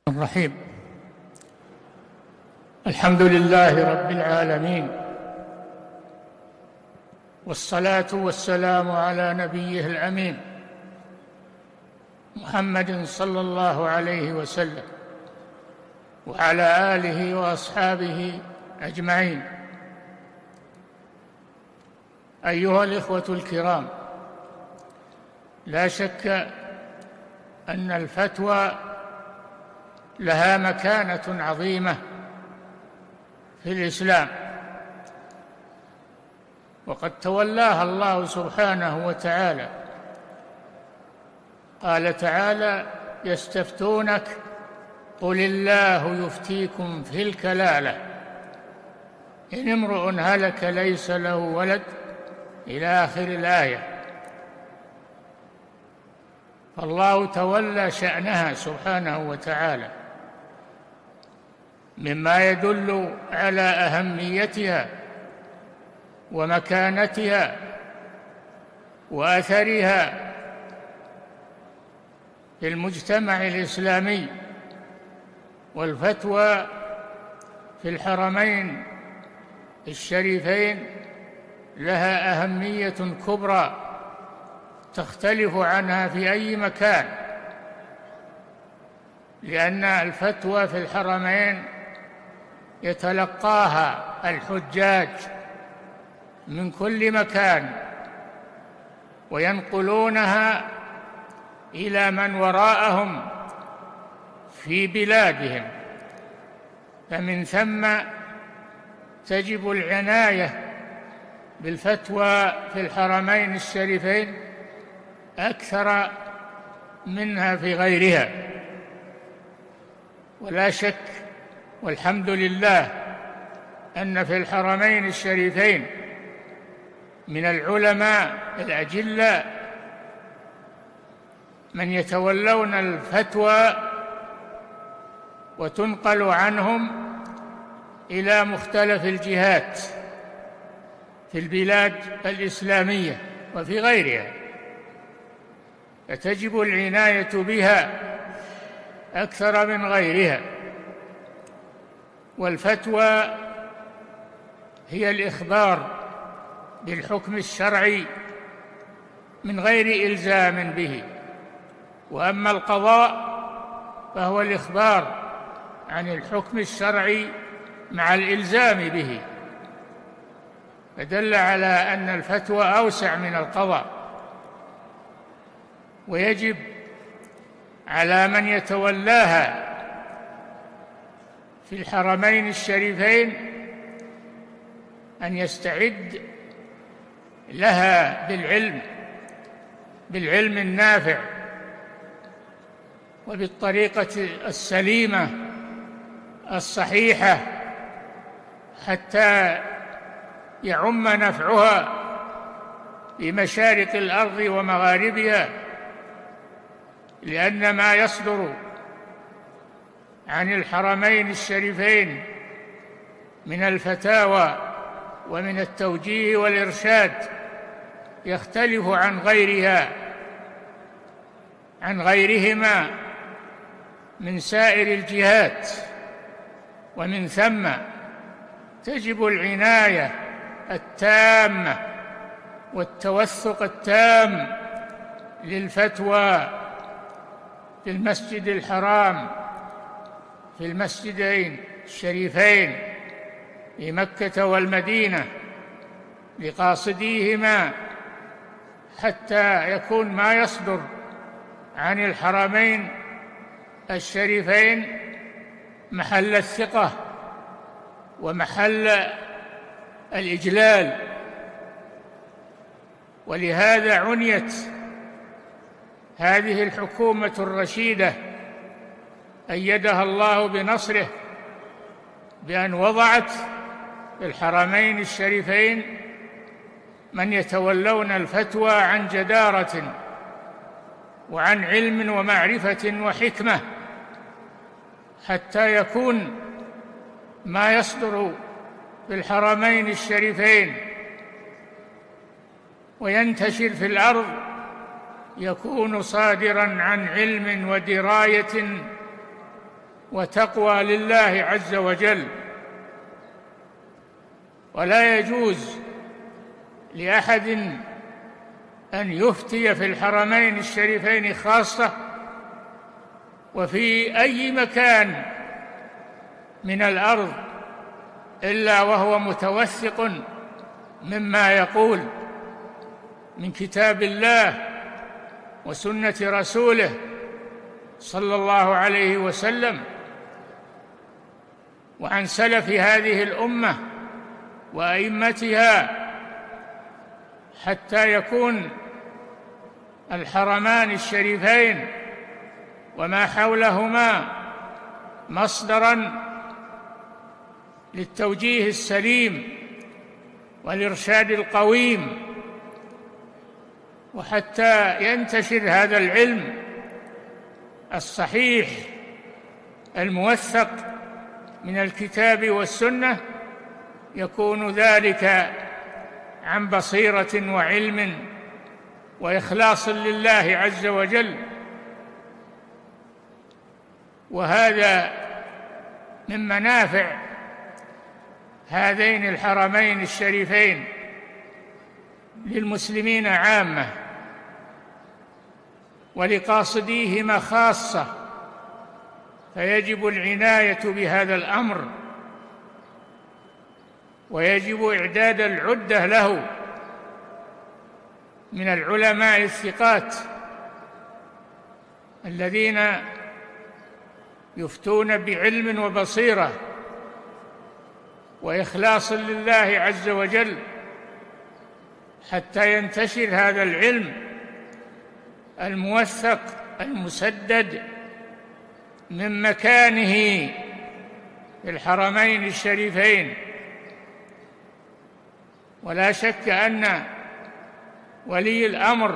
الرحيم. الحمد لله رب العالمين، والصلاة والسلام على نبيه الأمين محمد صلى الله عليه وسلم وعلى آله وأصحابه أجمعين. أيها الإخوة الكرام، لا شك أن الفتوى لها مكانة عظيمة في الإسلام، وقد تولاها الله سبحانه وتعالى. قال تعالى: يستفتونك قل الله يفتيكم في الكلالة إن امرؤ هلك ليس له ولد إلى آخر الآية. فالله تولى شأنها سبحانه وتعالى، مما يدل على أهميتها ومكانتها وأثرها في المجتمع الإسلامي. والفتوى في الحرمين الشريفين لها أهمية كبرى تختلف عنها في أي مكان، لأن الفتوى في الحرمين يتلقاها الحجاج من كل مكان وينقلونها إلى من وراءهم في بلادهم، فمن ثم تجب العناية بالفتوى في الحرمين الشريفين أكثر منها في غيرها. ولا شك والحمد لله أن في الحرمين الشريفين من العلماء الأجلاء من يتولون الفتوى وتنقل عنهم إلى مختلف الجهات في البلاد الإسلامية وفي غيرها، فتجب العناية بها أكثر من غيرها. والفتوى هي الإخبار بالحكم الشرعي من غير إلزام به، وأما القضاء فهو الإخبار عن الحكم الشرعي مع الإلزام به، فدل على أن الفتوى أوسع من القضاء. ويجب على من يتولاها في الحرمين الشريفين أن يستعد لها بالعلم النافع وبالطريقة السليمة الصحيحة، حتى يعم نفعها في مشارق الأرض ومغاربها، لأن ما يصدر عن الحرمين الشريفين من الفتاوى ومن التوجيه والإرشاد يختلف عن غيرهما من سائر الجهات، ومن ثم تجب العناية التامة والتوثق التام للفتوى في المسجد الحرام، في المسجدين الشريفين في مكة والمدينة لقاصديهما، حتى يكون ما يصدر عن الحرمين الشريفين محل الثقة ومحل الإجلال. ولهذا عنيت هذه الحكومة الرشيدة أيدها الله بنصره بأن وضعت في الحرمين الشريفين من يتولون الفتوى عن جدارة وعن علم ومعرفة وحكمة، حتى يكون ما يصدر في الحرمين الشريفين وينتشر في الأرض يكون صادراً عن علم ودراية وتقوى لله عز وجل. ولا يجوز لأحد أن يفتي في الحرمين الشريفين خاصة وفي أي مكان من الأرض إلا وهو متوثق مما يقول من كتاب الله وسنة رسوله صلى الله عليه وسلم وعن سلف هذه الأمة وأئمتها، حتى يكون الحرمان الشريفين وما حولهما مصدراً للتوجيه السليم والإرشاد القويم، وحتى ينتشر هذا العلم الصحيح الموثق من الكتاب والسنة، يكون ذلك عن بصيرة وعلم وإخلاص لله عز وجل. وهذا من منافع هذين الحرمين الشريفين للمسلمين عامة ولقاصديهما خاصة، فيجب العناية بهذا الأمر ويجب إعداد العدة له من العلماء الثقات الذين يفتون بعلم وبصيرة وإخلاص لله عز وجل، حتى ينتشر هذا العلم الموثق المسدد من مكانه في الحرمين الشريفين. ولا شك أن ولي الأمر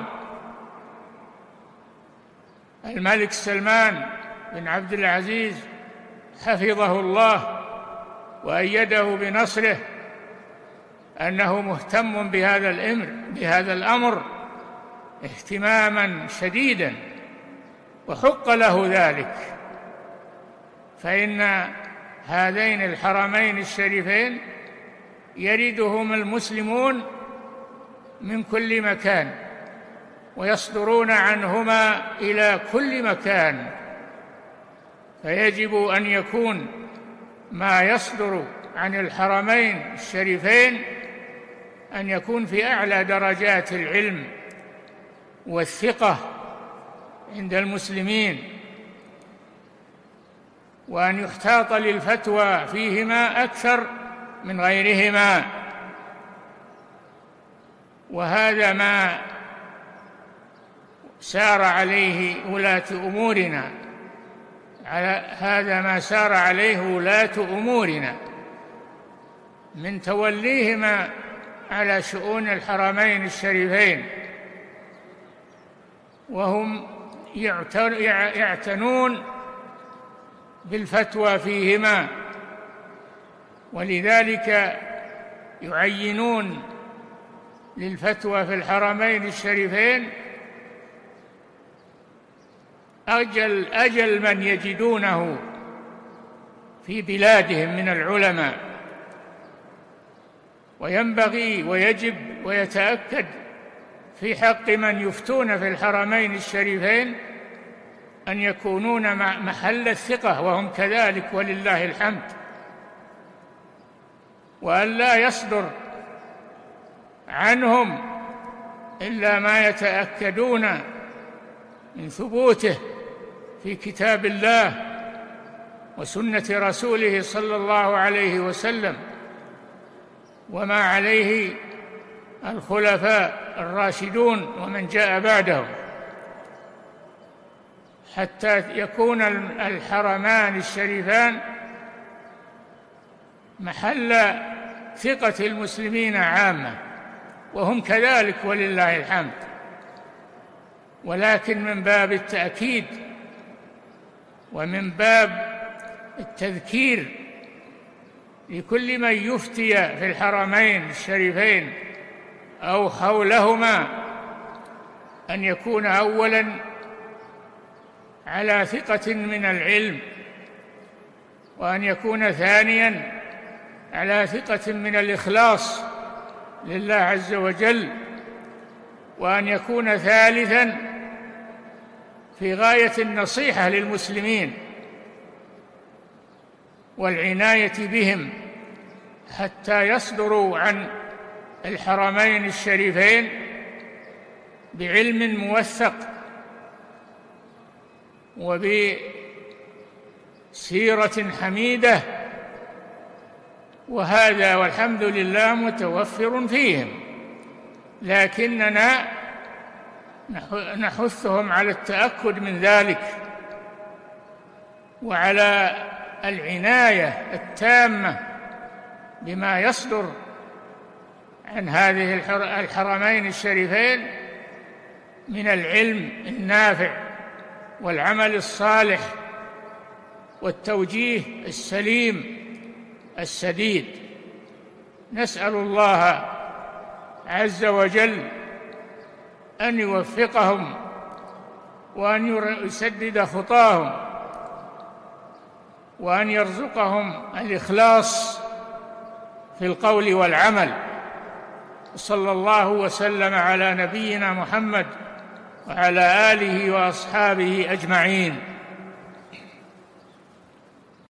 الملك سلمان بن عبد العزيز حفظه الله وأيده بنصره أنه مهتم بهذا الأمر اهتماما شديدا، وحق له ذلك، فإن هذين الحرمين الشريفين يردهم المسلمون من كل مكان ويصدرون عنهما إلى كل مكان، فيجب أن يكون ما يصدر عن الحرمين الشريفين أن يكون في أعلى درجات العلم والثقة عند المسلمين، وأن يحتاط للفتوى فيهما أكثر من غيرهما. وهذا ما سار عليه ولاة أمورنا، هذا ما سار عليه ولاة أمورنا من توليهما على شؤون الحرمين الشريفين، وهم يعتنون بالفتوى فيهما، ولذلك يعينون للفتوى في الحرمين الشريفين أجل من يجدونه في بلادهم من العلماء. وينبغي ويجب ويتأكد في حق من يفتون في الحرمين الشريفين أن يكونون محل الثقة، وهم كذلك ولله الحمد، وأن لا يصدر عنهم إلا ما يتأكدون من ثبوته في كتاب الله وسنة رسوله صلى الله عليه وسلم، وما عليه الخلفاء الراشدون ومن جاء بعدهم، حتى يكون الحرمان الشريفان محل ثقة المسلمين عامة، وهم كذلك ولله الحمد. ولكن من باب التأكيد ومن باب التذكير لكل من يفتي في الحرمين الشريفين أو حولهما أن يكون أولاً على ثقة من العلم وأن يكون ثانياً على ثقة من الإخلاص لله عز وجل، وأن يكون ثالثاً في غاية النصيحة للمسلمين والعناية بهم حتى يصدروا عن الحرمين الشريفين بعلم موثق وبسيرة حميدة، وهذا والحمد لله متوفر فيهم، لكننا نحثهم على التأكد من ذلك وعلى العناية التامة بما يصدر عن هذه الحرمين الشريفين من العلم النافع والعمل الصالح والتوجيه السليم السديد. نسأل الله عز وجل أن يوفقهم وأن يسدد خطاهم وأن يرزقهم الإخلاص في القول والعمل. صلى الله وسلم على نبينا محمد وعلى آله وأصحابه أجمعين.